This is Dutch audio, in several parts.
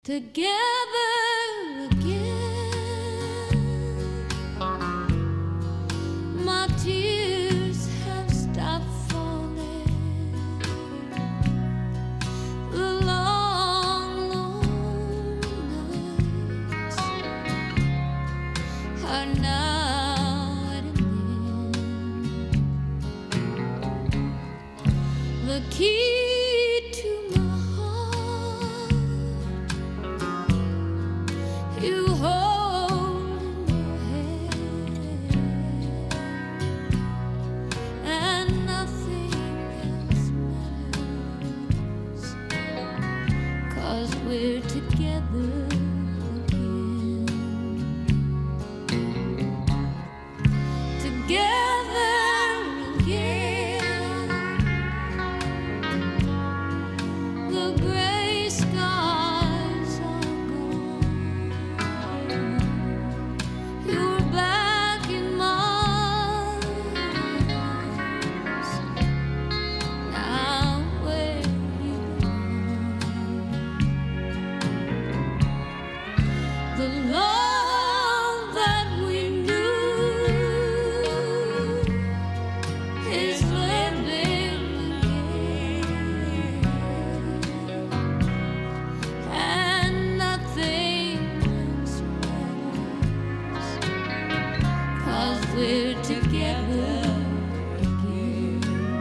Together again, my tears have stopped falling. The long, long nights are now at an end. The key you hold in your hand, and nothing else matters, 'cause we're together again. Together again. The gray skies are back in my eyes. Now where you are, the love that we knew is living again, and nothing else matters, 'cause we're together again.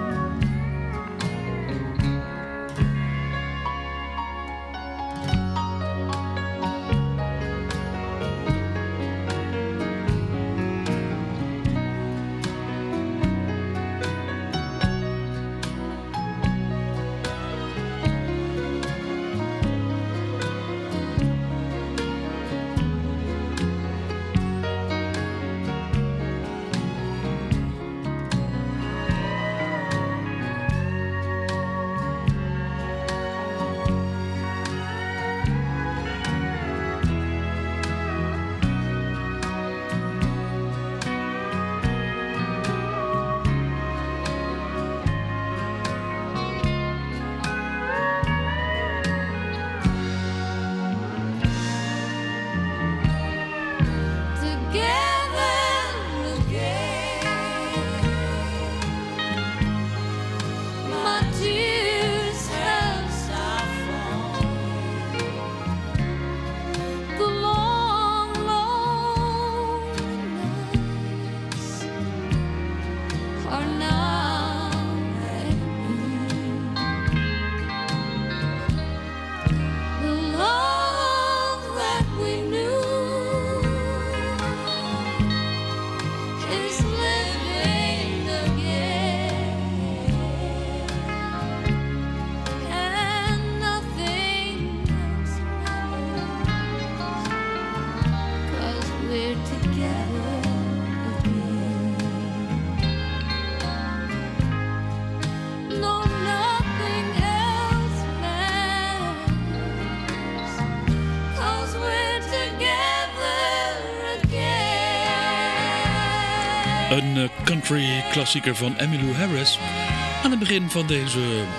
Een country klassieker van Emmylou Harris. Aan het begin van deze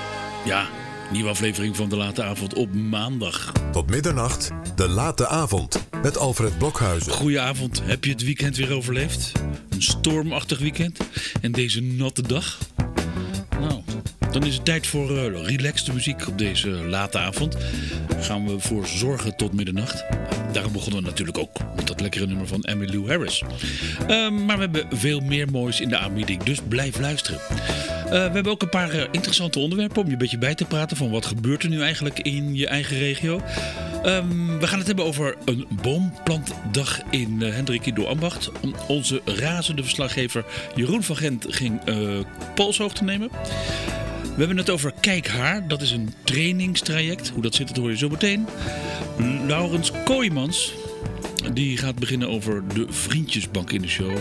nieuwe aflevering van De Late Avond op maandag. Tot middernacht, De Late Avond met Alfred Blokhuizen. Goedenavond, heb je het weekend weer overleefd? Een stormachtig weekend en deze natte dag? Nou, dan is het tijd voor relaxte muziek op deze late avond. Daar gaan we voor zorgen tot middernacht. Daarom begonnen we natuurlijk ook met dat lekkere nummer van Emmylou Harris. Maar we hebben veel meer moois in de aanbieding, dus blijf luisteren. We hebben ook een paar interessante onderwerpen om je een beetje bij te praten van wat gebeurt er nu eigenlijk in je eigen regio. We gaan het hebben over een boomplantdag in Hendrik Ido Ambacht. Onze razende verslaggever Jeroen van Gent ging polshoogte nemen. We hebben het over Kijk Haar. Dat is een trainingstraject. Hoe dat zit, dat hoor je zo meteen. Laurens Kooijmans, die gaat beginnen over de Vriendjesbank in de show.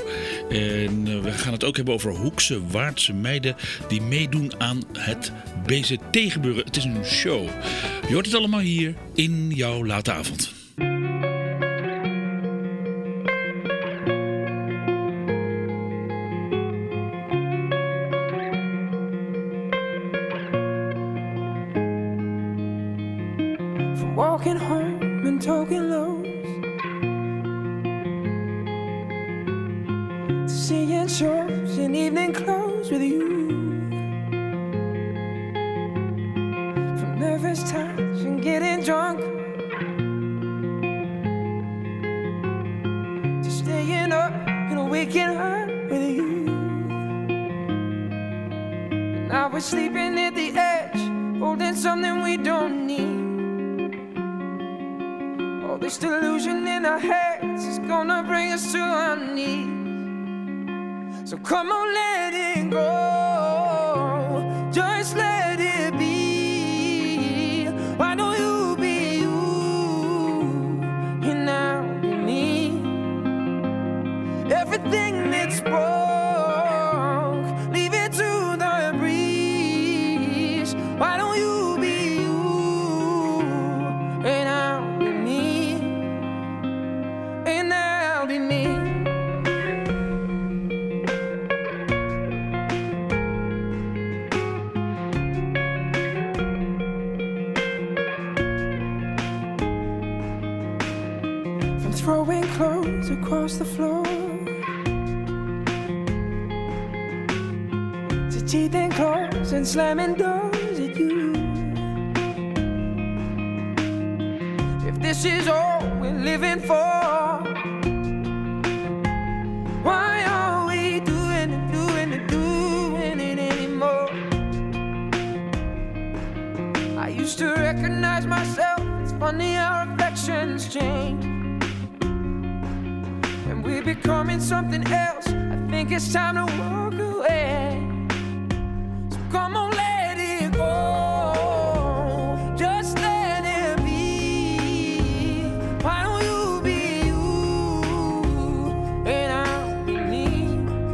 En we gaan het ook hebben over Hoekse Waardse meiden die meedoen aan het BZT-gebeuren. Het is een show. Je hoort het allemaal hier in jouw late avond. Walking home token lows, seeing shows in evening clothes with you. From nervous touch and getting drunk to staying up and waking up with you. Now we're sleeping at the edge, holding something we don't need. All this delusion in our heads is gonna bring us to our knees. So come on, let it go, just let it be. Why don't you be you, and I'll be me. Everything that's broke, leave it to the breeze. Why don't you be you, and I'll be me, and I'll be me. From throwing clothes across the floor to teeth and claws and slamming doors at you. If this is all we're living for, why are we doing it anymore? I used to recognize myself. It's funny how reflections change, and we're becoming something else. I think it's time to walk away. So come on, let it go, just let it be. Why don't you be you, and I'll be me.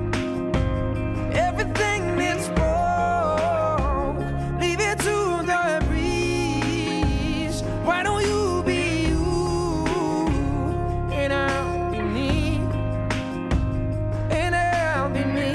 Everything that's broke, leave it to the breeze. Why don't you be you, and I'll be me, and I'll be me.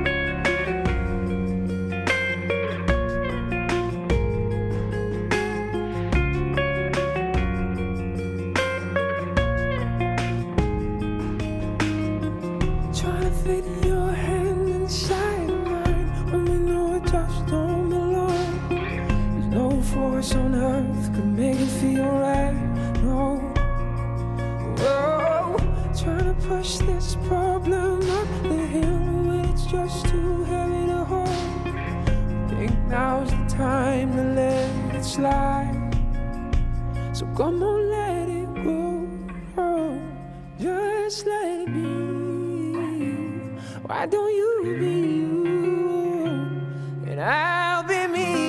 Trying to fit your hand inside of mine when we know it just don't belong. There's no force on earth could make it feel right. No. Whoa. Trying to push this problem up the hill when it's just too heavy to hold. Think now's the time to let it slide. So come on, let it go. Oh, just let it be. Why don't you be you, and I'll be me.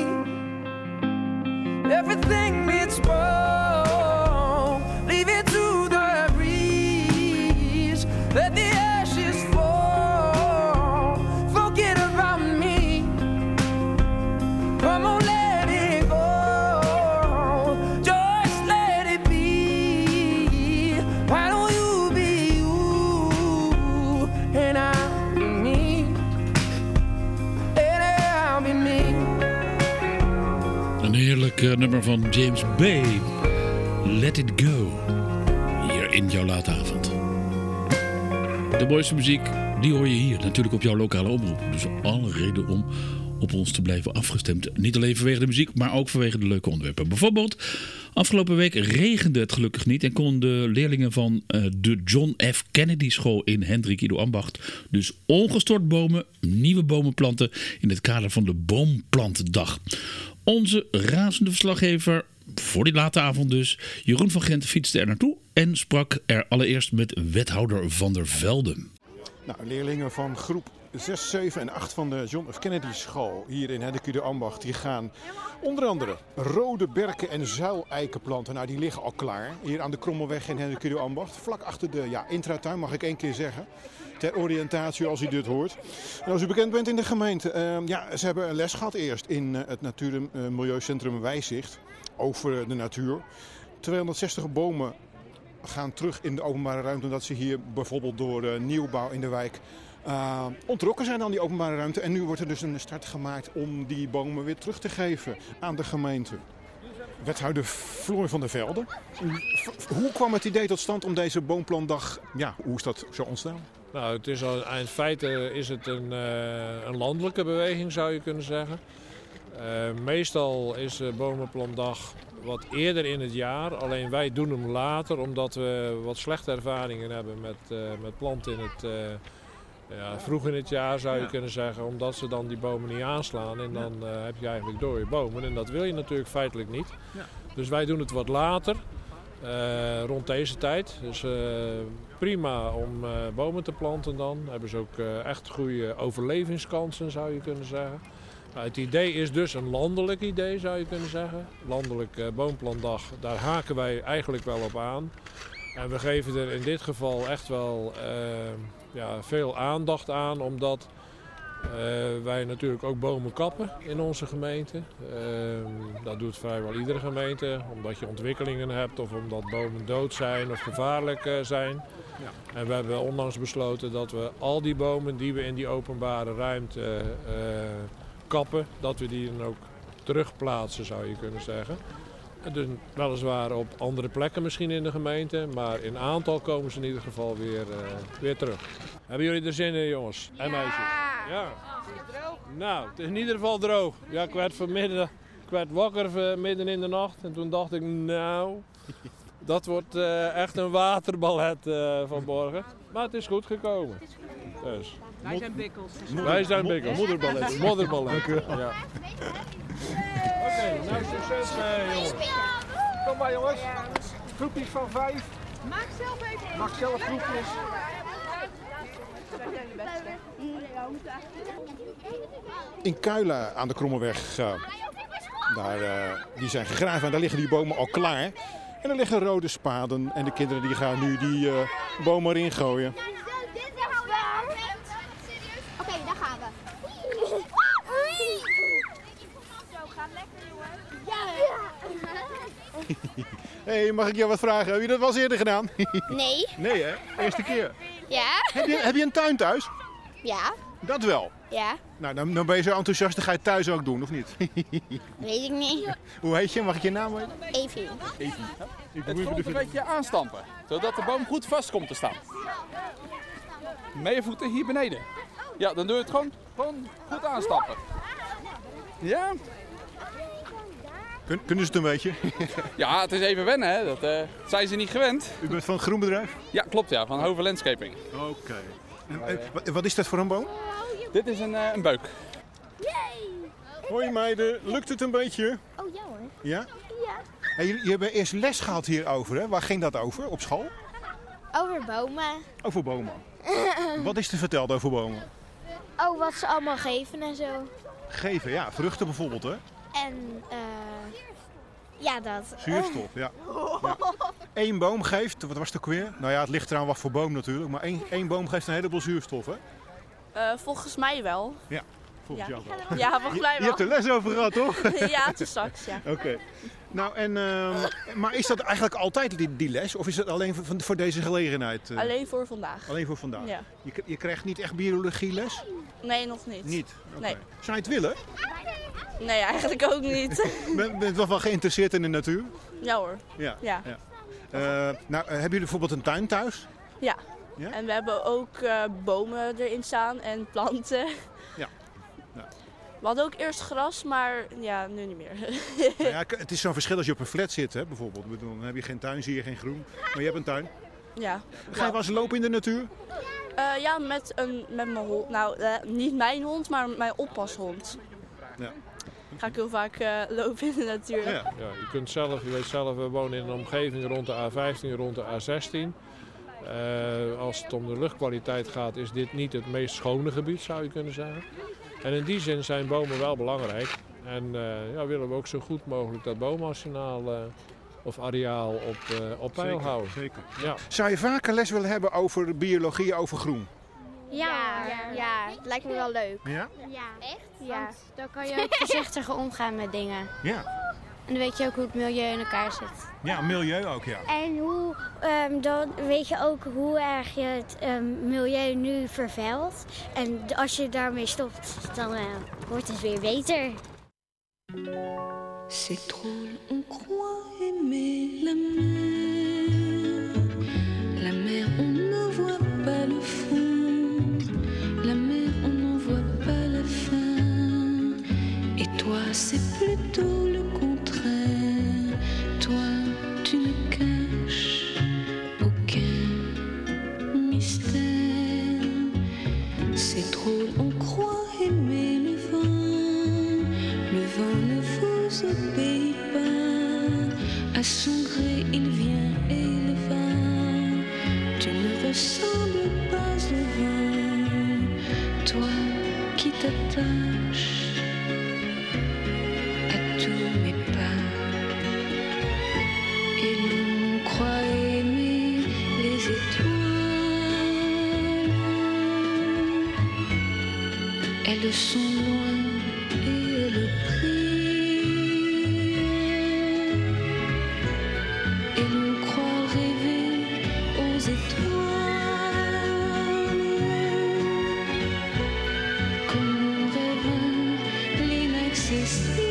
Everything that's broke, leave it to the breeze. Let the ashes fall, forget about me. Come on, let it go, just let it be. Why don't you be you, and I'll be me, and I'll be me. Een heerlijk nummer van James Bay. Let It Go. Hier in jouw late avond. De mooiste muziek, die hoor je hier. Natuurlijk op jouw lokale omroep. Dus alle reden om op ons te blijven afgestemd. Niet alleen vanwege de muziek, maar ook vanwege de leuke onderwerpen. Bijvoorbeeld, afgelopen week regende het gelukkig niet. En konden de leerlingen van de John F. Kennedy School in Hendrik Ido Ambacht dus ongestoord nieuwe bomen planten in het kader van de Boomplantdag. Onze razende verslaggever, voor die late avond dus, Jeroen van Gent, fietste er naartoe en sprak er allereerst met wethouder Van der Velde. Nou, leerlingen van groep 6, 7 en 8 van de John F. Kennedy School hier in Hendrik Ido Ambacht, die gaan onder andere rode berken en zuileiken planten. Nou, die liggen al klaar hier aan de Krommelweg in Hendrik Ido Ambacht. Vlak achter de intratuin, mag ik 1 keer zeggen. Ter oriëntatie als u dit hoort. En als u bekend bent in de gemeente, ze hebben een les gehad eerst in het Natuur- en Milieucentrum Wijzicht over de natuur. 260 bomen gaan terug in de openbare ruimte, omdat ze hier bijvoorbeeld door nieuwbouw in de wijk ontrokken zijn aan die openbare ruimte. En nu wordt er dus een start gemaakt om die bomen weer terug te geven aan de gemeente. Wethouder Floor van der Velde. Hoe kwam het idee tot stand om deze boomplantdag, hoe is dat zo ontstaan? Nou, het is in feite is het een landelijke beweging, zou je kunnen zeggen. Meestal is Bomenplantdag wat eerder in het jaar, alleen wij doen hem later omdat we wat slechte ervaringen hebben met planten in het vroeg in het jaar, zou je kunnen zeggen, omdat ze dan die bomen niet aanslaan en dan heb je eigenlijk dode bomen en dat wil je natuurlijk feitelijk niet. Ja. Dus wij doen het wat later, rond deze tijd. Dus prima om bomen te planten dan. Hebben ze ook echt goede overlevingskansen, zou je kunnen zeggen. Het idee is dus een landelijk idee, zou je kunnen zeggen. Landelijk boomplantdag, daar haken wij eigenlijk wel op aan. En we geven er in dit geval echt wel veel aandacht aan, omdat wij natuurlijk ook bomen kappen in onze gemeente. Dat doet vrijwel iedere gemeente, omdat je ontwikkelingen hebt of omdat bomen dood zijn of gevaarlijk zijn. Ja. En we hebben onlangs besloten dat we al die bomen die we in die openbare ruimte kappen, dat we die dan ook terugplaatsen, zou je kunnen zeggen. Dus weliswaar op andere plekken misschien in de gemeente, maar in aantal komen ze in ieder geval weer terug. Hebben jullie er zin in, jongens en meisjes? Ja. Nou, het is in ieder geval droog. Ja, ik werd wakker midden in de nacht en toen dacht ik, nou, dat wordt echt een waterballet vanmorgen. Maar het is goed gekomen. Dus. Wij zijn bikkels. Wij zijn bikkels. Modderballet. Modderballet. Ja. Oké, nou succes jongens. Kom maar jongens. Groepjes van 5. Maak zelf even. Maak zelf groepjes. In Kuila aan de Krommeweg, die zijn gegraven en daar liggen die bomen al klaar. En er liggen rode spaden en de kinderen die gaan nu die bomen erin gooien. Oké, daar gaan we. Zo, gaat lekker jongen. Ja. Hey, mag ik jou wat vragen? Heb je dat wel eens eerder gedaan? Nee. Nee hè? Eerste keer. Ja. Heb je een tuin thuis? Ja. Dat wel. Ja. Nou, dan ben je zo enthousiast, dan ga je het thuis ook doen, of niet? Weet ik niet. Hoe heet je? Mag ik je naam weten? Even. Het grond een beetje aanstampen, zodat de boom goed vast komt te staan. Met je voeten hier beneden. Ja, dan doe je het gewoon goed aanstampen. Ja? Kunnen ze het een beetje? Ja, het is even wennen, hè. Dat zijn ze niet gewend. U bent van een groenbedrijf? Ja, klopt ja, van Hoven Landscaping. Oké. Wat is dat voor een boom? Dit is een beuk. Hoi meiden, lukt het een beetje? Oh ja hoor. Ja? Ja. Hey, jullie hebben eerst les gehad hierover, hè? Waar ging dat over? Op school? Over bomen. Over bomen. Wat is er verteld over bomen? Oh, wat ze allemaal geven en zo. Geven, ja. Vruchten bijvoorbeeld, hè? En ja, dat. Zuurstof, ja. Eén boom geeft, wat was het ook weer? Nou ja, het ligt eraan wat voor boom natuurlijk. Maar één boom geeft een heleboel zuurstof, hè? Volgens mij wel. Ja, volgens jou wel. Ja, volgens mij Je wel. hebt er les over gehad, toch? Ja, te straks, ja. Oké. Nou, maar is dat eigenlijk altijd die les? Of is het alleen voor deze gelegenheid? Alleen voor vandaag. Alleen voor vandaag? Ja. Je krijgt niet echt biologieles? Nee, nog niet. Niet? Okay. Nee. Zou je het willen? Nee, eigenlijk ook niet. Ben je wel geïnteresseerd in de natuur? Ja hoor. Ja. Ja. Nou, hebben jullie bijvoorbeeld een tuin thuis? Ja. Ja? En we hebben ook bomen erin staan en planten. Ja. We hadden ook eerst gras, maar ja, nu niet meer. Nou ja, het is zo'n verschil als je op een flat zit, hè, bijvoorbeeld. Ik bedoel, dan heb je geen tuin, zie je geen groen. Maar je hebt een tuin. Ja. Ga je wel eens lopen in de natuur? Ja, met mijn hond. Nou, niet mijn hond, maar mijn oppashond. Ja. Ga ik heel vaak lopen in de natuur. Ja. Ja, je weet zelf, we wonen in een omgeving rond de A15, rond de A16. Als het om de luchtkwaliteit gaat, is dit niet het meest schone gebied, zou je kunnen zeggen. En in die zin zijn bomen wel belangrijk. En willen we ook zo goed mogelijk dat boomarsenaal of areaal op peil houden. Zeker. Ja. Zou je vaker les willen hebben over biologie, over groen? Ja, het lijkt me wel leuk. Ja? Ja. Echt? Ja. Want dan kan je ook voorzichtiger omgaan met dingen. Ja. En dan weet je ook hoe het milieu in elkaar zit. Ja, milieu ook, ja. En dan weet je ook hoe erg je het milieu nu vervuilt. En als je daarmee stopt, dan wordt het weer beter. C'est drôle, on croit aimer la mer. La mer, on ne voit pas le fond. La mer, on n'en voit pas la fin. Et toi, c'est plutôt le contraire. Toi, tu ne caches aucun mystère. C'est drôle, on croit aimer le vent. Le vent ne vous obéit pas. À son gré, il vient et il va. Tu ne ressembles pas au vent. Toi qui t'attaches à tous mes pas. Et l'on croit aimer les étoiles. Elles sont loin et elles brillent. Et l'on croit rêver aux étoiles. Comme on rêve l'inaccessible.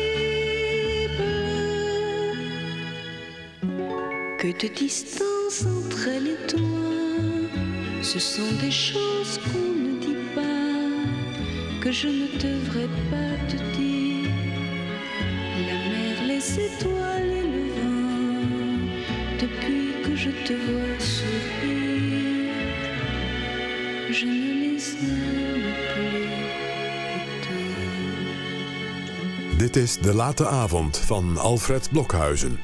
Que de distance entre elle et toi. Ce sont des choses qu'on ne dit pas, que je ne devrais pas te dire. La mer, les étoiles et le vent. Depuis que je te vois sourire, je ne les aime plus autant. Dit is De Late Avond van Alfred Blokhuizen.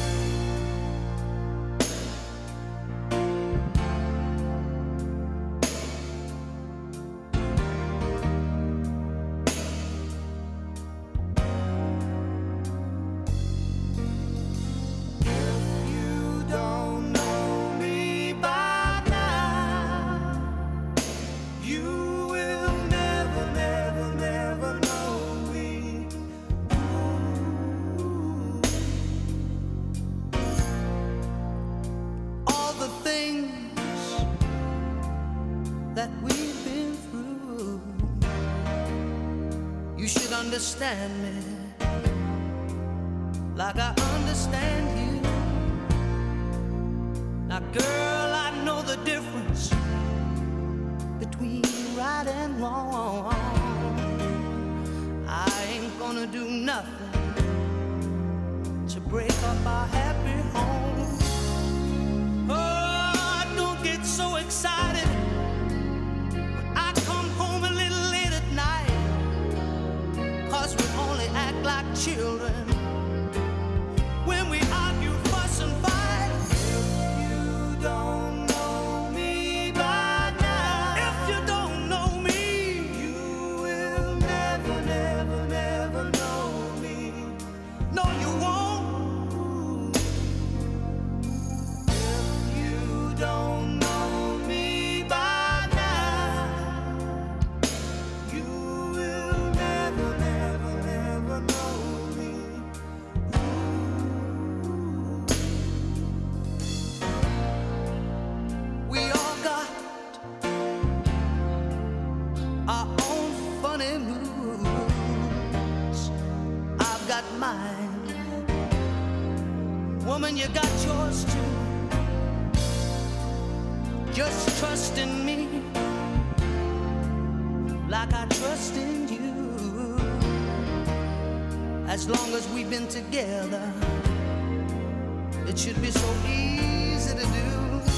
Understand me like I understand you. Now girl, I know the difference between right and wrong. I ain't gonna do nothing to break up our happy home. Oh, don't get so excited when I come home a little late at night. 'Cause we only act like children when we argue, fuss and fight. If you don't know me by now, if you don't know me, you will never, never, never know me. No, you won't. If you don't know me by now, you will never, never, never know me. We all got our own funny moods. I've got mine. Woman, you got yours too. Just trust in me like I trust in you. As long as we've been together, it should be so easy to do.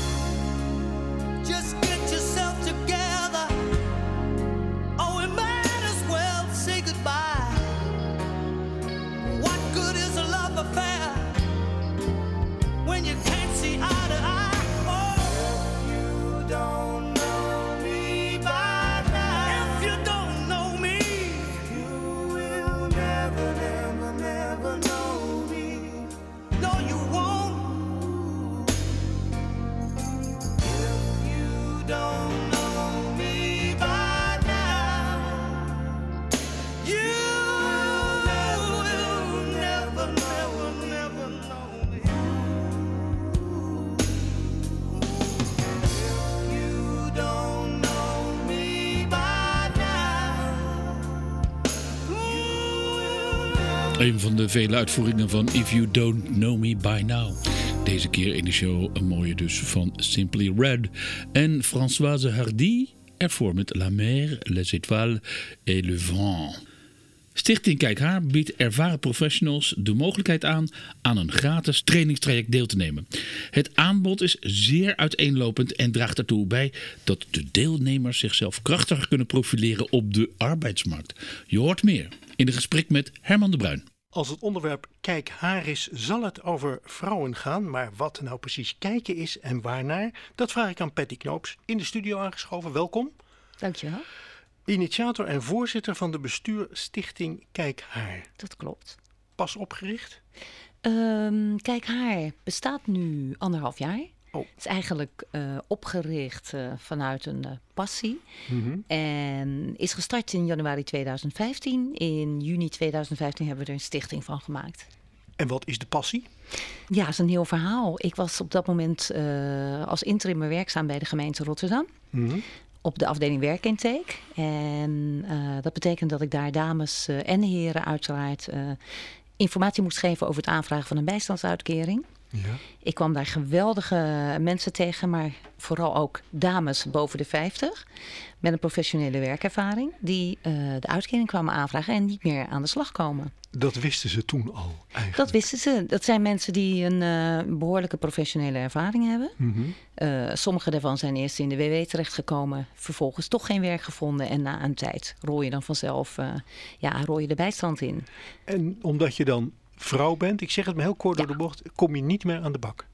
Just get yourself together. Oh, we might as well say goodbye. What good is a love affair when you can't see eye to eye? Oh, if you don't know me by now, if you don't know me, you will never, never, never know me. No, you won't. Een van de vele uitvoeringen van If You Don't Know Me By Now. Deze keer in de show een mooie dus van Simply Red. En Françoise Hardy ervoor met La Mer, Les Étoiles et le Vent. Stichting Kijk Haar biedt ervaren professionals de mogelijkheid aan een gratis trainingstraject deel te nemen. Het aanbod is zeer uiteenlopend en draagt ertoe bij dat de deelnemers zichzelf krachtiger kunnen profileren op de arbeidsmarkt. Je hoort meer in een gesprek met Herman de Bruin. Als het onderwerp Kijk Haar is, zal het over vrouwen gaan. Maar wat nou precies kijken is en waarnaar, dat vraag ik aan Patty Knoops. In de studio aangeschoven, welkom. Dankjewel. Initiator en voorzitter van de bestuurstichting Kijk Haar. Dat klopt. Pas opgericht? Kijk Haar bestaat nu 1,5 jaar. Oh. Het is eigenlijk opgericht vanuit een passie. Mm-hmm. En is gestart in januari 2015. In juni 2015 hebben we er een stichting van gemaakt. En wat is de passie? Ja, dat is een heel verhaal. Ik was op dat moment als interimmer werkzaam bij de gemeente Rotterdam. Mm-hmm. Op de afdeling werkintake. En dat betekent dat ik daar dames en heren uiteraard informatie moest geven over het aanvragen van een bijstandsuitkering. Ja. Ik kwam daar geweldige mensen tegen, maar vooral ook dames boven de 50 met een professionele werkervaring die de uitkering kwamen aanvragen en niet meer aan de slag komen. Dat wisten ze toen al eigenlijk? Dat wisten ze. Dat zijn mensen die een behoorlijke professionele ervaring hebben. Mm-hmm. Sommige daarvan zijn eerst in de WW terechtgekomen, vervolgens toch geen werk gevonden en na een tijd rol je dan vanzelf rol je de bijstand in. En omdat je dan vrouw bent, ik zeg het maar heel kort door de bocht, kom je niet meer aan de bak?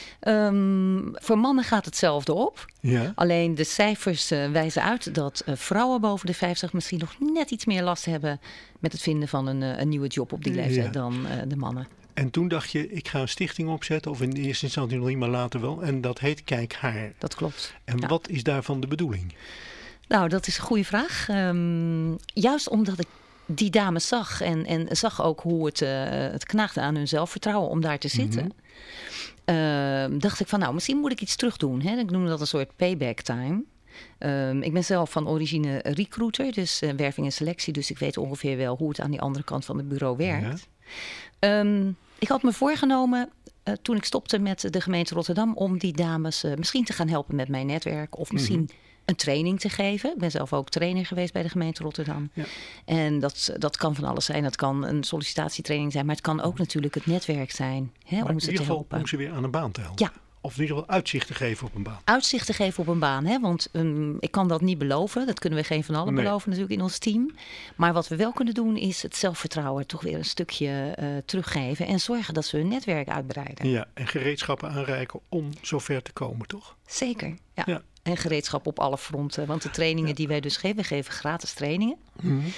Voor mannen gaat hetzelfde op. Ja. Alleen de cijfers wijzen uit dat vrouwen boven de 50 misschien nog net iets meer last hebben met het vinden van een nieuwe job op die leeftijd dan de mannen. En toen dacht je, ik ga een stichting opzetten, of in eerste instantie nog niet, maar later wel. En dat heet Kijk Haar. Dat klopt. En wat is daarvan de bedoeling? Nou, dat is een goede vraag. Juist omdat ik die dames zag en zag ook hoe het knaagde aan hun zelfvertrouwen om daar te zitten. Mm-hmm. Dacht ik van, nou, misschien moet ik iets terug doen. Hè? Ik noem dat een soort payback time. Ik ben zelf van origine recruiter, dus werving en selectie. Dus ik weet ongeveer wel hoe het aan die andere kant van het bureau werkt. Ja. Ik had me voorgenomen, toen ik stopte met de gemeente Rotterdam, om die dames misschien te gaan helpen met mijn netwerk. Of misschien een training te geven. Ik ben zelf ook trainer geweest bij de gemeente Rotterdam. Ja. En dat kan van alles zijn. Dat kan een sollicitatietraining zijn. Maar het kan ook natuurlijk het netwerk zijn. Hè, om ze te helpen. Om ze weer aan een baan te helpen. Ja. Of in ieder geval uitzicht te geven op een baan. Uitzicht te geven op een baan. Hè? Want ik kan dat niet beloven. Dat kunnen we geen van allen beloven natuurlijk in ons team. Maar wat we wel kunnen doen is het zelfvertrouwen toch weer een stukje teruggeven. En zorgen dat ze hun netwerk uitbreiden. Ja, en gereedschappen aanreiken om zover te komen, toch? Zeker, ja. En gereedschap op alle fronten. Want de trainingen die wij dus geven, we geven gratis trainingen. Mm-hmm.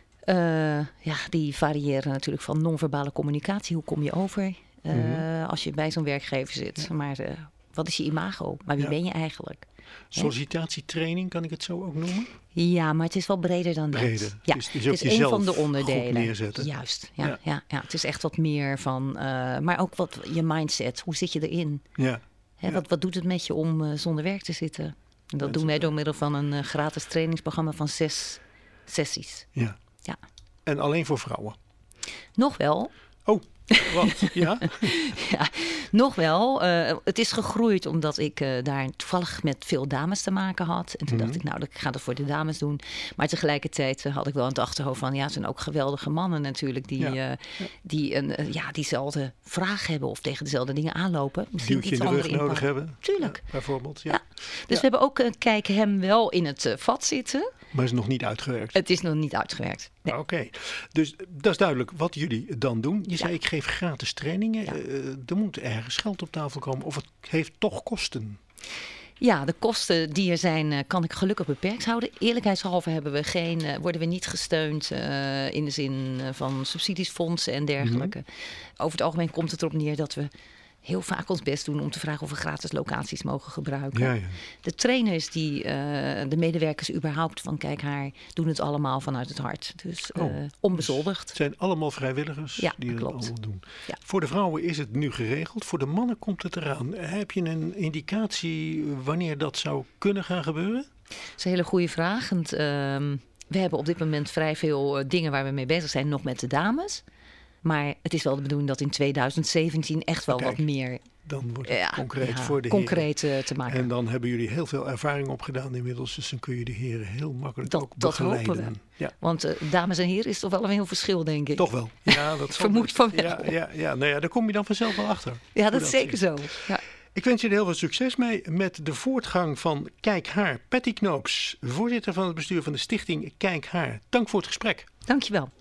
Die variëren natuurlijk van non-verbale communicatie. Hoe kom je over als je bij zo'n werkgever zit? Ja. Maar wat is je imago? Maar wie ben je eigenlijk? Sollicitatietraining, kan ik het zo ook noemen? Ja, maar het is wel breder dan dat. Ja, dus het is een van de onderdelen. Neerzetten. Juist, ja. Het is echt wat meer van, maar ook wat je mindset. Hoe zit je erin? Ja. Wat doet het met je om zonder werk te zitten? En dat doen wij door middel van een gratis trainingsprogramma van 6 sessies. Ja. En alleen voor vrouwen? Nog wel. Oh, wat? Ja? Ja, nog wel. Het is gegroeid omdat ik daar toevallig met veel dames te maken had. En toen dacht ik, nou, ik ga dat voor de dames doen. Maar tegelijkertijd had ik wel in het achterhoofd van, het zijn ook geweldige mannen natuurlijk die diezelfde vraag hebben of tegen dezelfde dingen aanlopen. Misschien iets in de rug nodig hebben. Tuurlijk. Bijvoorbeeld, ja. Dus we hebben ook kijken hem wel in het vat zitten. Maar is nog niet uitgewerkt? Het is nog niet uitgewerkt. Nee. Oké. Dus dat is duidelijk wat jullie dan doen. Je zei, ik geef gratis trainingen. Ja. Er moet ergens geld op tafel komen. Of het heeft toch kosten? Ja, de kosten die er zijn, kan ik gelukkig beperkt houden. Eerlijkheidshalve worden we niet gesteund in de zin van subsidiesfondsen en dergelijke. Mm-hmm. Over het algemeen komt het erop neer dat we heel vaak ons best doen om te vragen of we gratis locaties mogen gebruiken. Ja. De trainers, de medewerkers überhaupt van Kijk Haar, doen het allemaal vanuit het hart. Dus onbezoldigd. Het zijn allemaal vrijwilligers die het allemaal doen. Ja. Voor de vrouwen is het nu geregeld. Voor de mannen komt het eraan. Heb je een indicatie wanneer dat zou kunnen gaan gebeuren? Dat is een hele goede vraag. We hebben op dit moment vrij veel dingen waar we mee bezig zijn, nog met de dames. Maar het is wel de bedoeling dat in 2017 echt wel wat meer... Dan wordt het concreet voor de concreet heren. Te maken. En dan hebben jullie heel veel ervaring opgedaan inmiddels. Dus dan kun je de heren heel makkelijk ook begeleiden. Dat hopen we. Ja. Want dames en heren is toch wel een heel verschil, denk ik. Toch wel. Ja, dat vermoed van wel. Ja. Nou ja, daar kom je dan vanzelf wel achter. Ja, dat is zeker zo. Ja. Ik wens je er heel veel succes mee met de voortgang van Kijk Haar. Patty Knoops, voorzitter van het bestuur van de stichting Kijk Haar. Dank voor het gesprek. Dank je wel.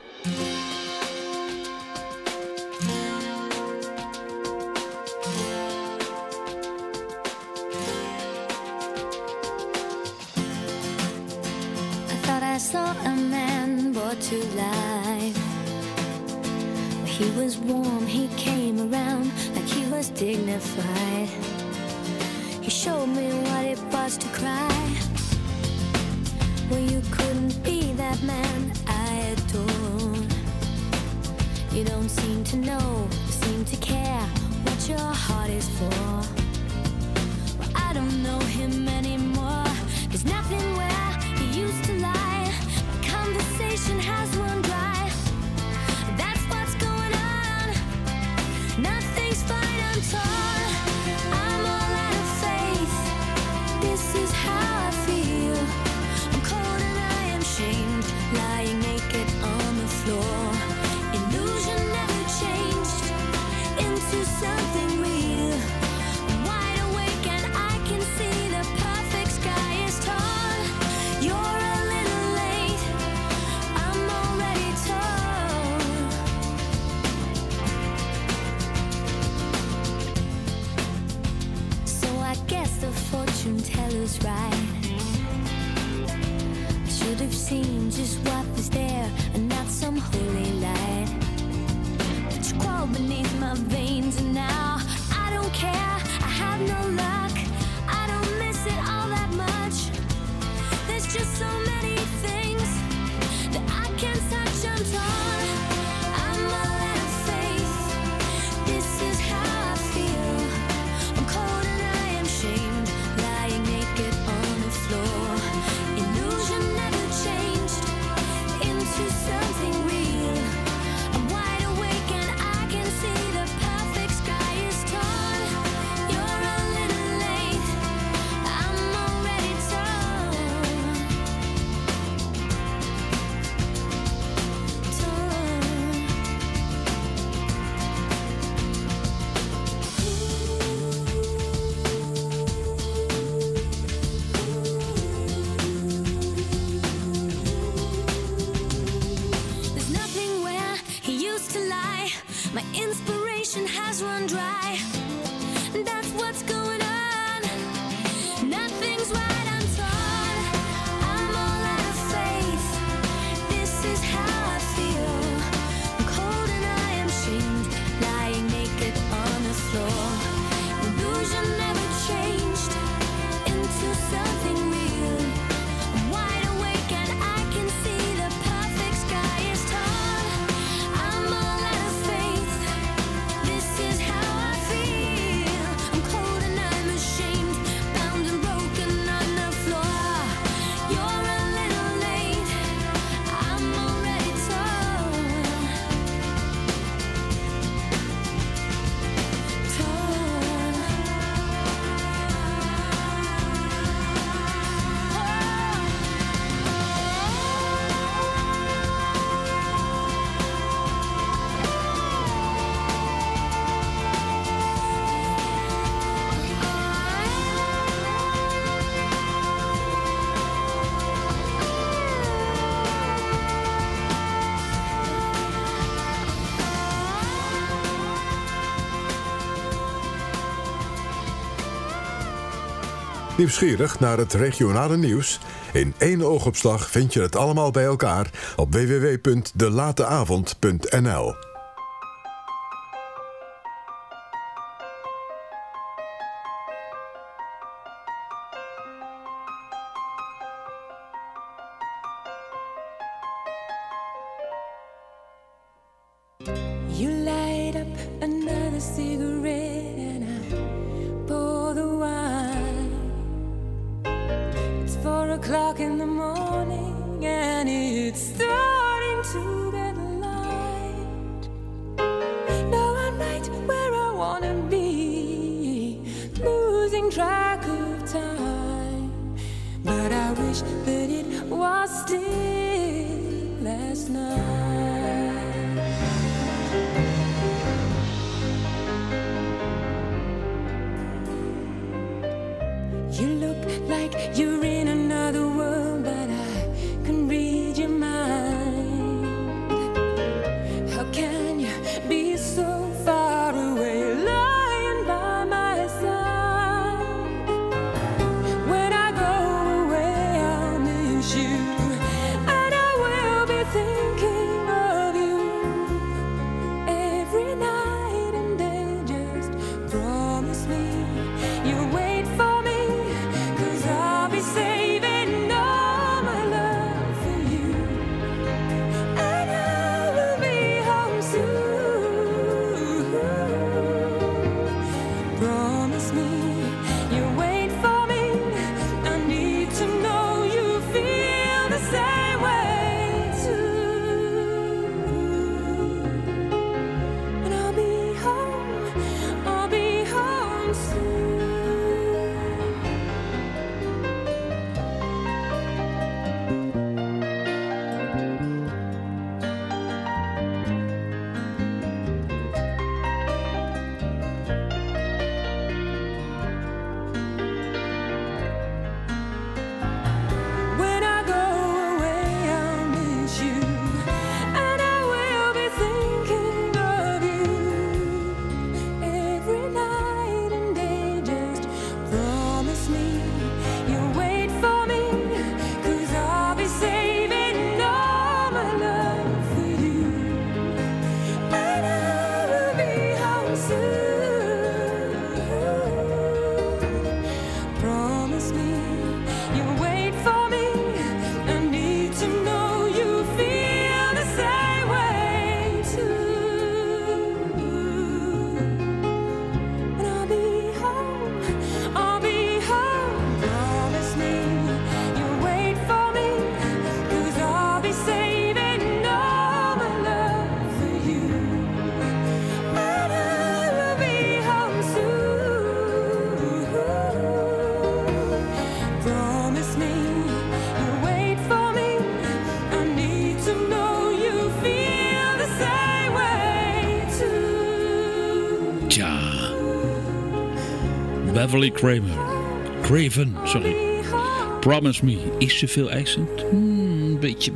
I saw a man brought to life. He was warm, he came around like he was dignified. He showed me what it was to cry. Well, you couldn't be that man I adore. You don't seem to know, seem to care what your heart is for. Well, I don't know him anymore. There's nothing where he used to lie. Conversation has run dry. That's what's going on. Nothing's fine, I'm torn. I'm all out of faith. This is how I feel. I'm cold and I am shamed, lying naked on the floor. Illusion never changed into something real. I'm wide awake and I can see the perfect sky is torn. You're a little late. I'm already torn. So I guess the fortune teller's right. I should have seen just what was there and not some holy light. But you crawled beneath my veins and now I don't care. I have no luck. I don't miss it all that much. There's just so many things that I can't touch. I'm torn. I'm all out of faith. This is how I feel. I'm cold and I am shamed, lying naked on the floor. Illusion never changed into something real. I'm wide awake and I can see the perfect sky is torn. You're a little late. I'm already torn. There's nothing where he used to lie. My inspiration has run dry. That's what's going on. Nothing's right, I'm torn. I'm all out of faith. This is how I feel. I'm cold and I am shamed, lying naked on the floor. Illusion never changed into something real. I'm wide awake and I can see the perfect sky is torn. I'm all out of faith. This is how I feel. I'm cold and I'm ashamed, bound and broken on the floor. You're a little late. I'm already torn. Nieuwsgierig naar het regionale nieuws? In één oogopslag vind je het allemaal bij elkaar op www.delateavond.nl. You light up another cigarette and I pour the wine. It's 4 o'clock in the morning and it's starting to get light. losing track of time. But I wish that it was still last night. You look like you're in another world, but I can read your mind. How can you be so far away, lying by my side? When I go away, I'll miss you, and I will be thinking of you every night and day. Just promise me you'll wait for me. I'll be saving all my love for you, and I will be home soon. Promise me you'll wait for me. I need to know you feel the same way too. And I'll be home soon. Beverly Craven, sorry. Promise Me. Is ze veel eisend? Beetje.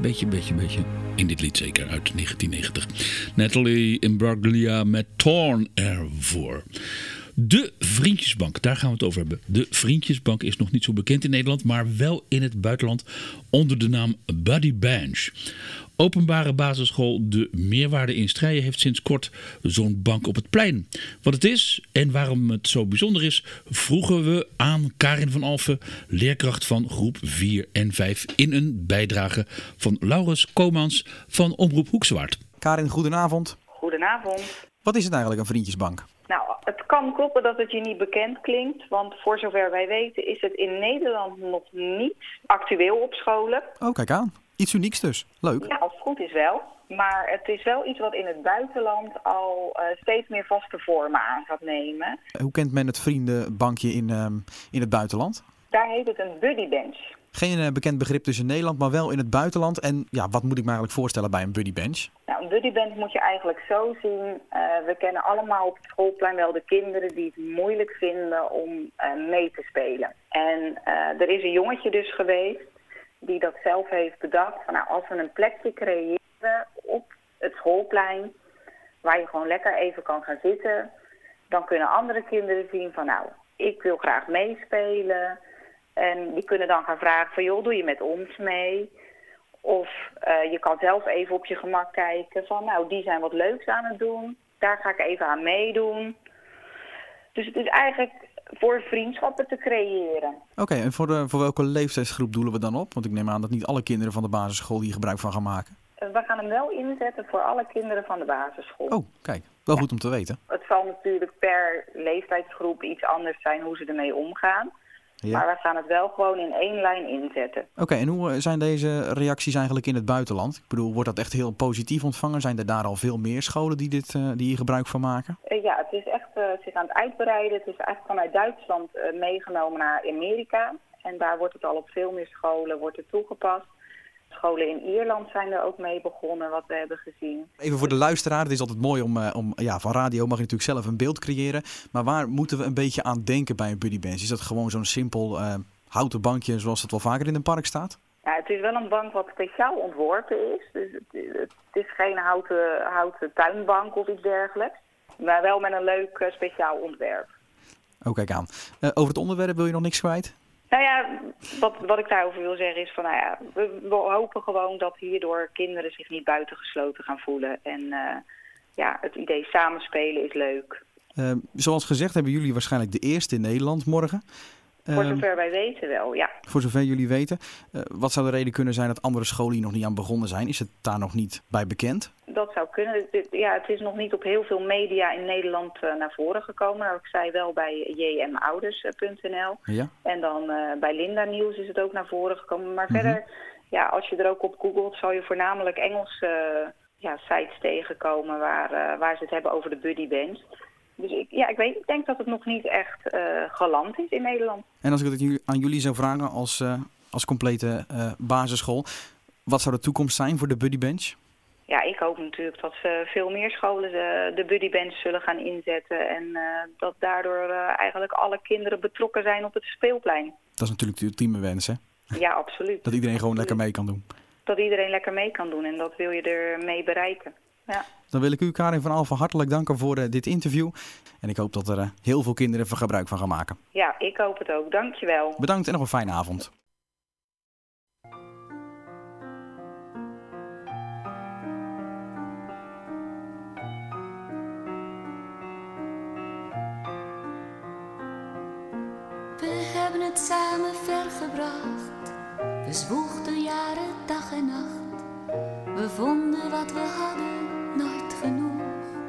In dit lied zeker, uit 1990. Natalie Imbruglia met Torn ervoor. De Vriendjesbank, daar gaan we het over hebben. De Vriendjesbank is nog niet zo bekend in Nederland, maar wel in het buitenland onder de naam Buddy Bench. Openbare basisschool De Meerwaarde in Strijen heeft sinds kort zo'n bank op het plein. Wat het is en waarom het zo bijzonder is, vroegen we aan Karin van Alphen, leerkracht van groep 4 en 5, in een bijdrage van Laurens Komans van Omroep Hoekswaard. Karin, goedenavond. Goedenavond. Wat is het eigenlijk, een vriendjesbank? Nou, het kan kloppen dat het je niet bekend klinkt, want voor zover wij weten is het in Nederland nog niet actueel op scholen. Oh, kijk aan. Iets unieks dus. Leuk. Ja, als het goed is wel. Maar het is wel iets wat in het buitenland al steeds meer vaste vormen aan gaat nemen. Hoe kent men het vriendenbankje in het buitenland? Daar heet het een buddy bench. Geen bekend begrip tussen Nederland, maar wel in het buitenland. En ja, wat moet ik me eigenlijk voorstellen bij een buddy bench? Nou, een buddy bench moet je eigenlijk zo zien. We kennen allemaal op het schoolplein wel de kinderen die het moeilijk vinden om mee te spelen. En er is een jongetje dus geweest die dat zelf heeft bedacht. Van, nou, als we een plekje creëren op het schoolplein waar je gewoon lekker even kan gaan zitten, dan kunnen andere kinderen zien van, nou, ik wil graag meespelen. En die kunnen dan gaan vragen van, joh, doe je met ons mee? Of je kan zelf even op je gemak kijken van, nou, die zijn wat leuks aan het doen. Daar ga ik even aan meedoen. Dus het is eigenlijk voor vriendschappen te creëren. Oké, en voor welke leeftijdsgroep doelen we dan op? Want ik neem aan dat niet alle kinderen van de basisschool hier gebruik van gaan maken. We gaan hem wel inzetten voor alle kinderen van de basisschool. Oh, kijk. Wel goed om te weten. Het zal natuurlijk per leeftijdsgroep iets anders zijn hoe ze ermee omgaan. Maar we gaan het wel gewoon in 1 lijn inzetten. Oké, en hoe zijn deze reacties eigenlijk in het buitenland? Ik bedoel, wordt dat echt heel positief ontvangen? Zijn er daar al veel meer scholen die hier gebruik van maken? Ja, het is echt zich aan het uitbreiden. Het is eigenlijk vanuit Duitsland meegenomen naar Amerika. En daar wordt het al op veel meer scholen toegepast. Scholen in Ierland zijn er ook mee begonnen, wat we hebben gezien. Even voor de luisteraar, het is altijd mooi om van radio mag je natuurlijk zelf een beeld creëren. Maar waar moeten we een beetje aan denken bij een buddybench? Is dat gewoon zo'n simpel houten bankje zoals het wel vaker in een park staat? Ja, het is wel een bank wat speciaal ontworpen is. Dus het is geen houten tuinbank of iets dergelijks. Maar wel met een leuk speciaal ontwerp. Oh, kijk aan. Over het onderwerp wil je nog niks kwijt? Nou ja, wat ik daarover wil zeggen is van, we hopen gewoon dat hierdoor kinderen zich niet buitengesloten gaan voelen. En het idee samenspelen is leuk. Zoals gezegd hebben jullie waarschijnlijk de eerste in Nederland morgen. Voor zover wij weten wel, ja. Voor zover jullie weten. Wat zou de reden kunnen zijn dat andere scholen hier nog niet aan begonnen zijn? Is het daar nog niet bij bekend? Dat zou kunnen. Het is nog niet op heel veel media in Nederland naar voren gekomen. Maar ik zei wel bij jmouders.nl. Ja. En dan bij Linda Nieuws is het ook naar voren gekomen. Maar verder, als je er ook op googelt, zal je voornamelijk Engelse sites tegenkomen waar ze het hebben over de buddybench. Dus ik denk dat het nog niet echt geland is in Nederland. En als ik het aan jullie zou vragen als complete basisschool, wat zou de toekomst zijn voor de buddybench? Ja, ik hoop natuurlijk dat veel meer scholen de buddybench zullen gaan inzetten. En dat daardoor eigenlijk alle kinderen betrokken zijn op het speelplein. Dat is natuurlijk de ultieme wens, hè? Ja, absoluut. Dat iedereen gewoon lekker mee kan doen. Dat iedereen lekker mee kan doen en dat wil je ermee bereiken. Ja. Dan wil ik u, Karin van Alphen, hartelijk danken voor dit interview. En ik hoop dat er heel veel kinderen er gebruik van gaan maken. Ja, ik hoop het ook. Dankjewel. Bedankt en nog een fijne avond. We hebben het samen vergebracht. We zwoegden jaren dag en nacht. We vonden wat we hadden nooit genoeg.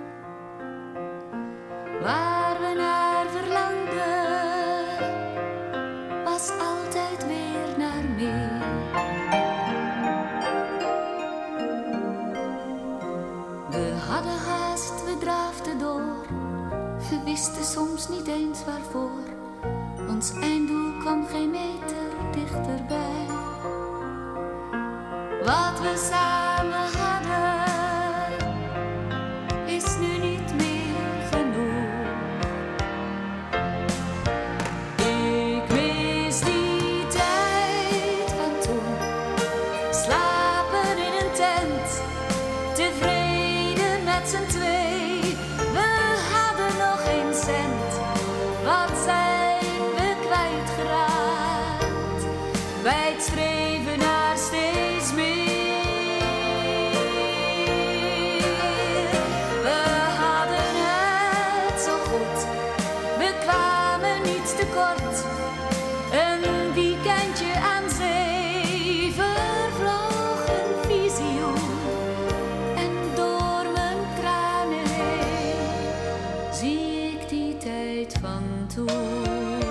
Waar we naar verlangden, was altijd weer naar meer. We hadden haast, we draafden door. We wisten soms niet eens waarvoor. Ons einddoel kwam geen meter dichterbij. Wat we samen hadden, is nu niet meer genoeg. Ik mis die tijd van toen. Slapen in een tent, tevreden met z'n twee. We hadden nog geen cent, wat zijn we kwijtgeraakt. Bij het streven naar steeds meer. Een weekendje aan zee vervloog een visioen. En door mijn tranen heen zie ik die tijd van toen.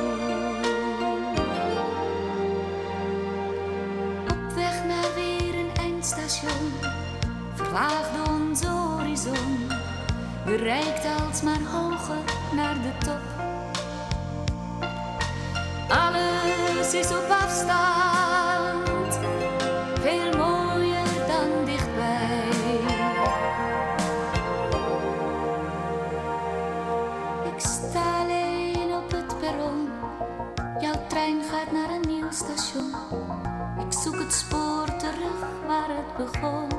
Op weg naar weer een eindstation vervaagde onze horizon. Bereikt alsmaar hoger naar de top. Alles is op afstand, veel mooier dan dichtbij. Ik sta alleen op het perron, jouw trein gaat naar een nieuw station. Ik zoek het spoor terug waar het begon.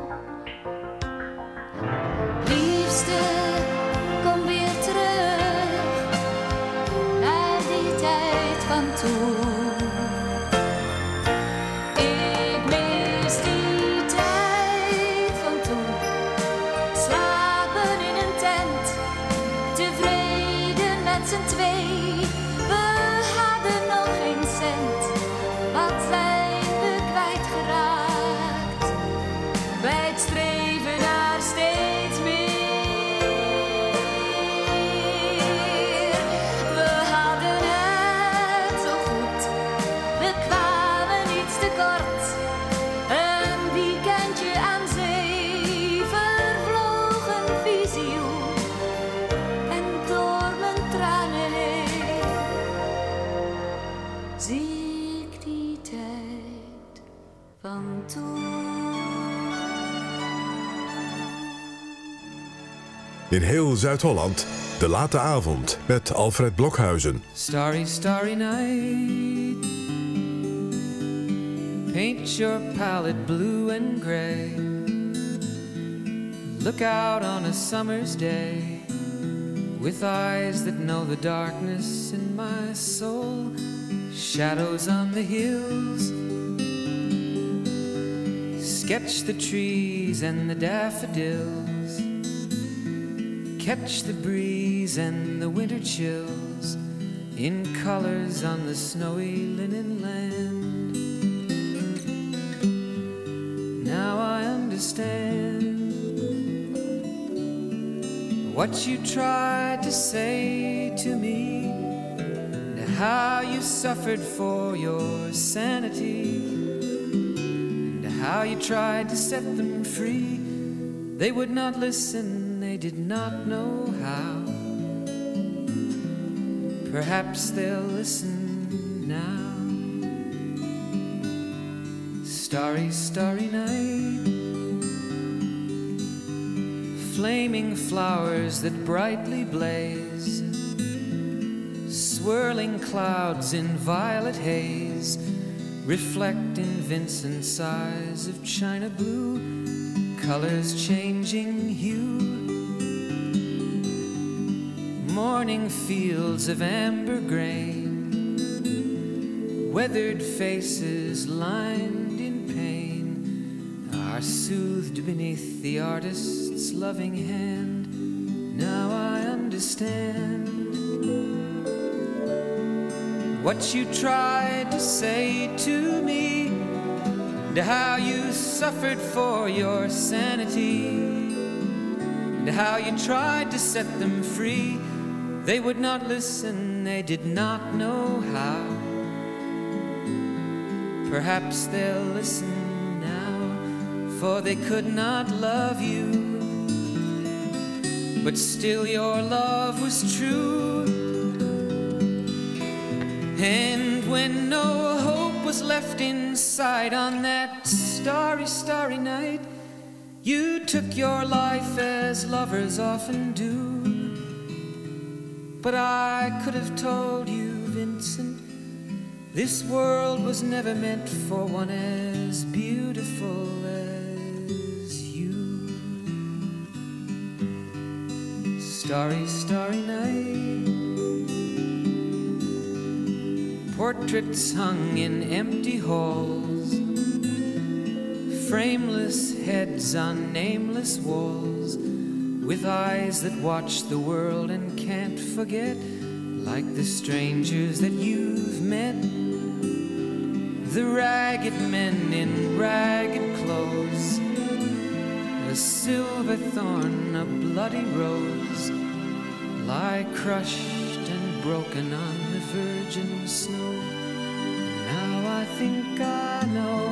Liefste, kom weer terug naar die tijd van toen. Ik mis die tijd van toen. Slapen in een tent, tevreden met z'n twee. We hadden nog geen cent, wat zijn we kwijtgeraakt. Bij het streven naar steeds meer. We hadden het zo goed, zie ik die tijd van toen. In heel Zuid-Holland, de late avond met Alfred Blokhuizen. Starry, starry night. Paint your palette blue and gray. Look out on a summer's day with eyes that know the darkness in my soul. Shadows on the hills. Sketch the trees and the daffodils. Catch the breeze and the winter chills in colors on the snowy linen land. Now I understand what you tried to say to me, and how you suffered for your sanity, and how you tried to set them free. They would not listen, they did not know how. Perhaps they'll listen now. Starry, starry night. Flaming flowers that brightly blaze. Swirling clouds in violet haze. Reflect in Vincent's eyes of china blue. Colors changing hue. Morning fields of amber grain. Weathered faces lined in pain are soothed beneath the artist's loving hand. Now I understand what you tried to say to me, and how you suffered for your sanity, and how you tried to set them free. They would not listen, they did not know how. Perhaps they'll listen now, for they could not love you, but still your love was true. And when no hope was left inside on that starry, starry night, you took your life as lovers often do. But I could have told you, Vincent, this world was never meant for one as beautiful as you. Starry, starry night. Portraits hung in empty halls. Frameless heads on nameless walls. With eyes that watch the world and can't forget, like the strangers that you've met. The ragged men in ragged clothes, a silver thorn, a bloody rose, lie crushed and broken on the virgin snow. Now I think I know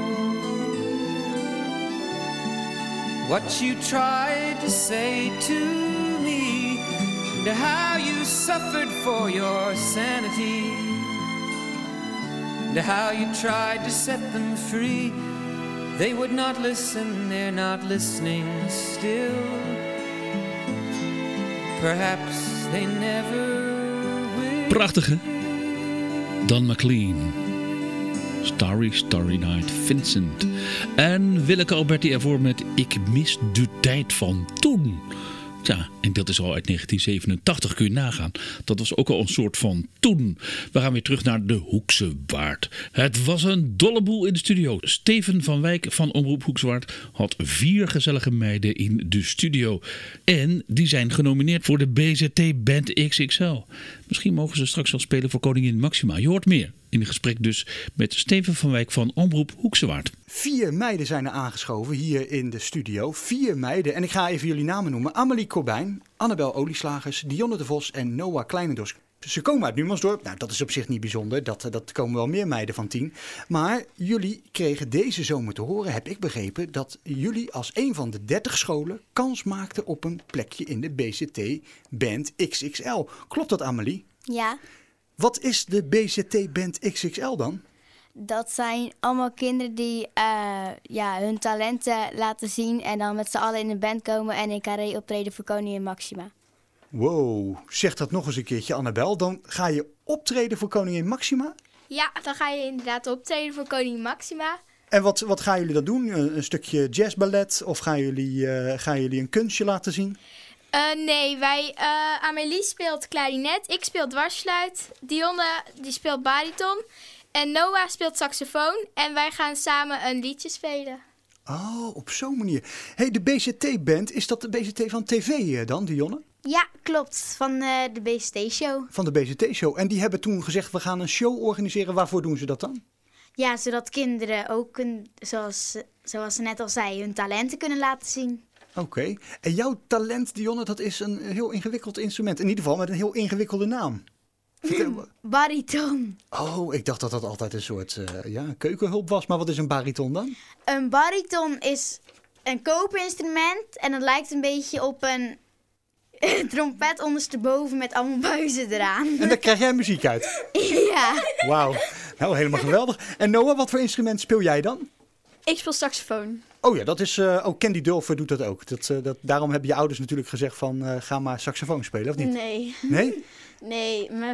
what you tried to say to me, and how you suffered for your sanity, and how you tried to set them free. They would not listen, they're not listening still. Perhaps they never will. Prachtige Don McLean. Starry, Starry Night, Vincent. En Willeke Alberti ervoor met Ik mis de tijd van toen. Ja, en dat is al uit 1987, kun je nagaan. Dat was ook al een soort van toen. We gaan weer terug naar de Hoekse Waard. Het was een dolle boel in de studio. Steven van Wijk van Omroep Hoekse Waard had 4 gezellige meiden in de studio. En die zijn genomineerd voor de BZT Band XXL. Misschien mogen ze straks wel spelen voor Koningin Maxima. Je hoort meer in een gesprek dus met Steven van Wijk van Omroep Hoekse Waard. 4 meiden zijn er aangeschoven hier in de studio. 4 meiden. En ik ga even jullie namen noemen. Amelie Corbijn, Annabel Olieslagers, Dionne de Vos en Noah Kleinendorst. Ze komen uit Numansdorp. Nou, dat is op zich niet bijzonder. Dat komen wel meer meiden van 10. Maar jullie kregen deze zomer te horen, heb ik begrepen, dat jullie als een van de 30 scholen kans maakten op een plekje in de BZT Band XXL. Klopt dat, Amelie? Ja. Wat is de BZT-band XXL dan? Dat zijn allemaal kinderen die hun talenten laten zien en dan met z'n allen in een band komen en in Carré optreden voor Koningin Máxima. Wow, zeg dat nog eens een keertje, Annabel. Dan ga je optreden voor Koningin Máxima? Ja, dan ga je inderdaad optreden voor Koningin Máxima. En wat gaan jullie dan doen? Een stukje jazzballet of gaan jullie een kunstje laten zien? Nee, Amélie speelt klarinet, ik speel dwarsfluit, Dionne die speelt bariton en Noah speelt saxofoon en wij gaan samen een liedje spelen. Oh, op zo'n manier. Hey, de BZT-band, is dat de BZT van tv dan, Dionne? Ja, klopt. Van de BZT-show. Van de BZT-show. En die hebben toen gezegd, we gaan een show organiseren. Waarvoor doen ze dat dan? Ja, zodat kinderen ook, zoals ze net al zei, hun talenten kunnen laten zien. Oké. En jouw talent, Dionne, dat is een heel ingewikkeld instrument. In ieder geval met een heel ingewikkelde naam. Vertel me. Bariton. Oh, ik dacht dat dat altijd een soort keukenhulp was. Maar wat is een bariton dan? Een bariton is een koperinstrument en het lijkt een beetje op een trompet ondersteboven met allemaal buizen eraan. En daar krijg jij muziek uit? Ja. Wauw. Nou, helemaal geweldig. En Noah, wat voor instrument speel jij dan? Ik speel saxofoon. Oh ja, dat is... Candy Dulfer doet dat ook. Daarom hebben je ouders natuurlijk gezegd van... ga maar saxofoon spelen, of niet? Nee. Nee? Nee, maar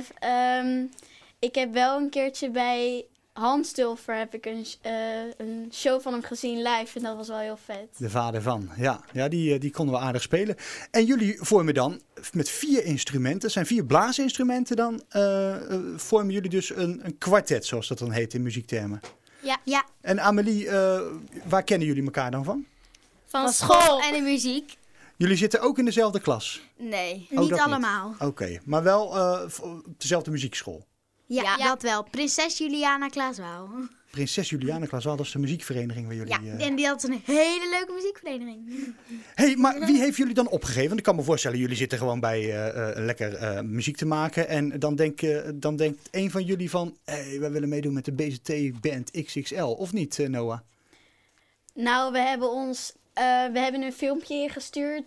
ik heb wel een keertje bij Hans Dulfer heb ik een show van hem gezien live. En dat was wel heel vet. De vader van, ja die konden we aardig spelen. En jullie vormen dan met 4 instrumenten, zijn 4 blaasinstrumenten dan... vormen jullie dus een kwartet, zoals dat dan heet in muziektermen. Ja. En Amélie, waar kennen jullie elkaar dan van? Van school en de muziek. Jullie zitten ook in dezelfde klas? Nee, niet allemaal. Oké, maar wel op dezelfde muziekschool? Ja, dat wel. Prinses Juliana Klaaswaal. Prinses Juliana Klaaswaal, dat is de muziekvereniging waar jullie... Ja, en die had een hele leuke muziekvereniging. Hey, maar wie heeft jullie dan opgegeven? Want ik kan me voorstellen, jullie zitten gewoon bij lekker muziek te maken. En dan denkt een van jullie van... Hey, wij willen meedoen met de BZT-band XXL. Of niet, Noah? Nou, we hebben een filmpje ingestuurd.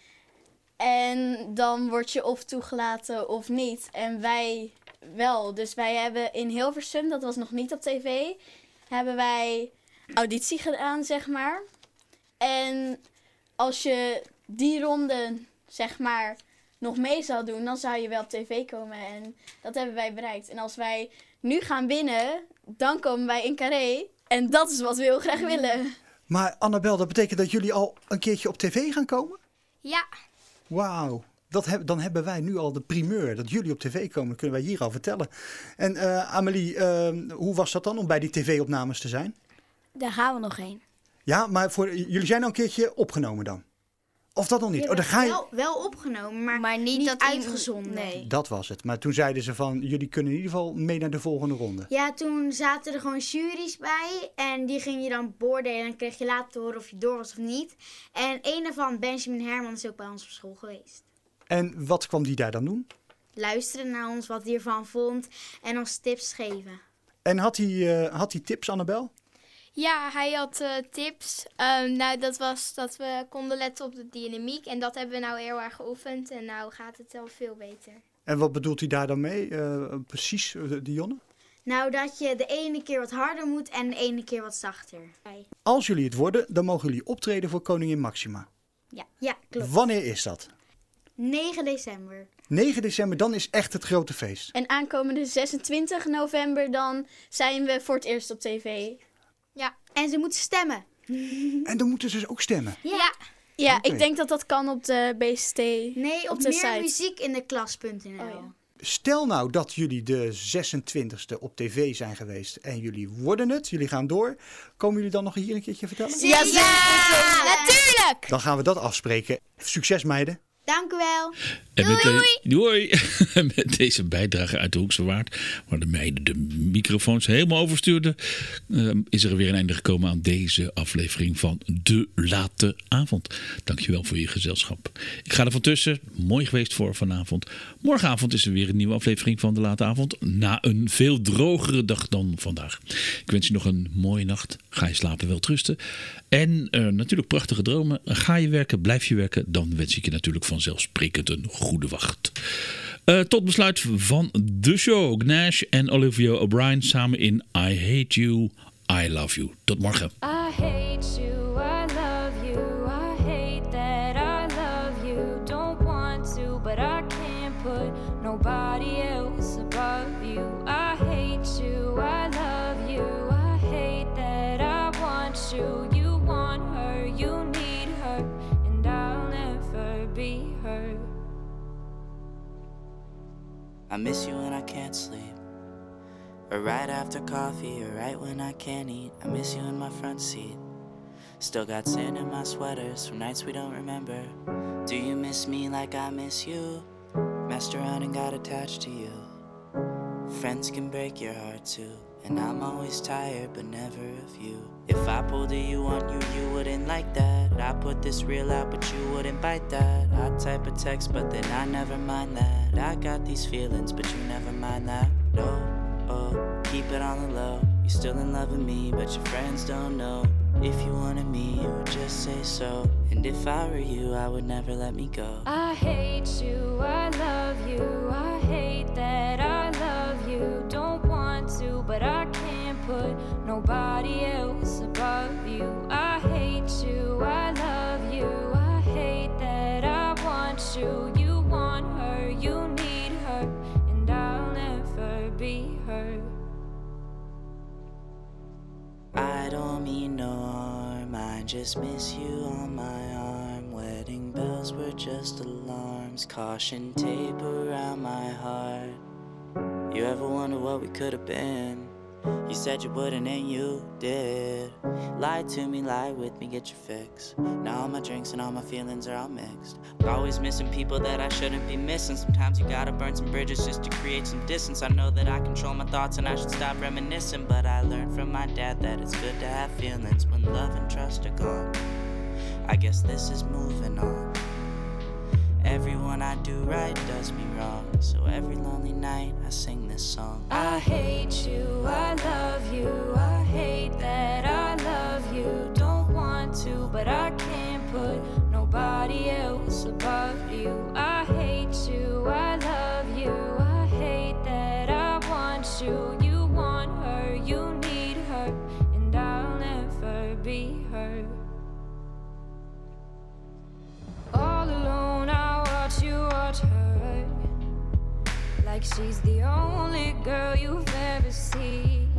En dan word je of toegelaten of niet. En wij wel. Dus wij hebben in Hilversum, dat was nog niet op tv, hebben wij auditie gedaan, zeg maar. En als je die ronde, zeg maar, nog mee zou doen, dan zou je wel op tv komen. En dat hebben wij bereikt. En als wij nu gaan winnen, dan komen wij in Carré. En dat is wat we heel graag willen. Maar Annabel, dat betekent dat jullie al een keertje op tv gaan komen? Ja. Wauw. Dan hebben wij nu al de primeur. Dat jullie op tv komen, dat kunnen wij hier al vertellen. En Amélie, hoe was dat dan om bij die tv-opnames te zijn? Daar gaan we nog heen. Ja, maar jullie zijn al een keertje opgenomen dan? Of dat nog niet? Ja, dan ga je... wel opgenomen, maar niet uitgezonden. Nee. Dat was het. Maar toen zeiden ze van, jullie kunnen in ieder geval mee naar de volgende ronde. Ja, toen zaten er gewoon juries bij. En die ging je dan beoordelen. En dan kreeg je later te horen of je door was of niet. En een daarvan, Benjamin Herman, is ook bij ons op school geweest. En wat kwam die daar dan doen? Luisteren naar ons, wat hij ervan vond. En ons tips geven. En had hij tips, Annabel? Ja, hij had tips. Dat was dat we konden letten op de dynamiek. En dat hebben we nou heel erg geoefend. En nou gaat het wel veel beter. En wat bedoelt hij daar dan mee? Precies, Dionne? Nou, dat je de ene keer wat harder moet en de ene keer wat zachter. Als jullie het worden, dan mogen jullie optreden voor Koningin Máxima. Ja, klopt. Wanneer is dat? 9 december. 9 december, dan is echt het grote feest. En aankomende 26 november, dan zijn we voor het eerst op tv. Ja, en ze moeten stemmen. En dan moeten ze dus ook stemmen? Ja, okay. Ik denk dat dat kan op de BZT. Nee, op de meer site. muziek in de klas.nl. Oh, ja. Stel nou dat jullie de 26e op tv zijn geweest en jullie worden het, jullie gaan door. Komen jullie dan nog hier een keertje vertellen? Ja, natuurlijk! Dan gaan we dat afspreken. Succes, meiden. Dank u wel. Doei! Met deze bijdrage uit de Hoekse Waard, waar de meiden de microfoons helemaal overstuurden, is er weer een einde gekomen aan deze aflevering van De Late Avond. Dankjewel voor je gezelschap. Ik ga er van tussen. Mooi geweest voor vanavond. Morgenavond is er weer een nieuwe aflevering van De Late Avond. Na een veel drogere dag dan vandaag. Ik wens je nog een mooie nacht. Ga je slapen, wel trusten. En natuurlijk prachtige dromen. Ga je werken, blijf je werken. Dan wens ik je natuurlijk vanzelfsprekend een goede wacht. Tot besluit van de show. Gnash en Olivia O'Brien samen in I Hate You, I Love You. Tot morgen. I hate you, I love you, I hate that I love you. Don't want to, but I can't put nobody else above you. I hate you, I love you, I hate that I want you. You want her, you need her, and I'll never be her. I miss you when I can't sleep, or right after coffee, or right when I can't eat. I miss you in my front seat. Still got sand in my sweaters from nights we don't remember. Do you miss me like I miss you? Messed around and got attached to you. Friends can break your heart too, and I'm always tired but never of you. If I pulled a you on you, you wouldn't like that. I put this reel out but you wouldn't bite that. I type a text but then I never mind that. I got these feelings but you never mind that. No, oh, keep it on the low. You're still in love with me but your friends don't know. If you wanted me, you would just say so. And if I were you, I would never let me go. I hate you, I love you, I hate that I love you. Don't want to, but I can't put nobody else above you. I hate you, I love you, I hate that I want you. You want her, you need her, and I'll never be her. I don't mean no harm, I just miss you on my arm. Wedding bells were just alarms, caution tape around my heart. You ever wonder what we could have been? You said you wouldn't and you did. Lie to me, lie with me, get your fix. Now all my drinks and all my feelings are all mixed. Always missing people that I shouldn't be missing. Sometimes you gotta burn some bridges just to create some distance. I know that I control my thoughts and I should stop reminiscing, but I learned from my dad that it's good to have feelings when love and trust are gone. I guess this is moving on. Everyone I do right does me wrong, so every lonely night I sing this song. I hate you, I love you, I hate that I love you. Don't want to, but I can't put nobody else above you. I hate you, I love you, I hate that I want you. You want her, you need her, and I'll never be her. All alone I watch you watch her, like she's the only girl you've ever seen.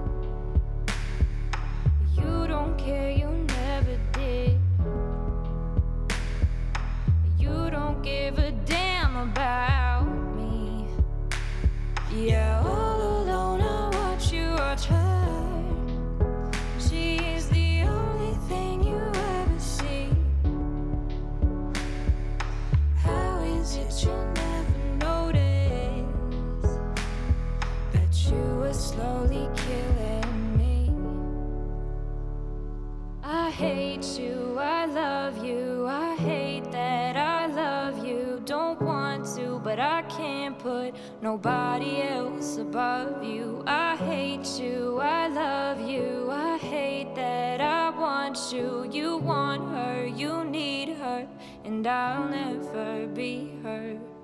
You don't care, you never did. You don't give a damn about me. Yeah, all alone I watch you watch her. She's the only thing you ever see. How is it you never notice that you were slowly killing me? I hate you, I love you, I hate that I love you. Don't want to, but I can't put nobody else above you. I hate you, I love you, I hate that I want you. You want her, you need her, and I'll never be her.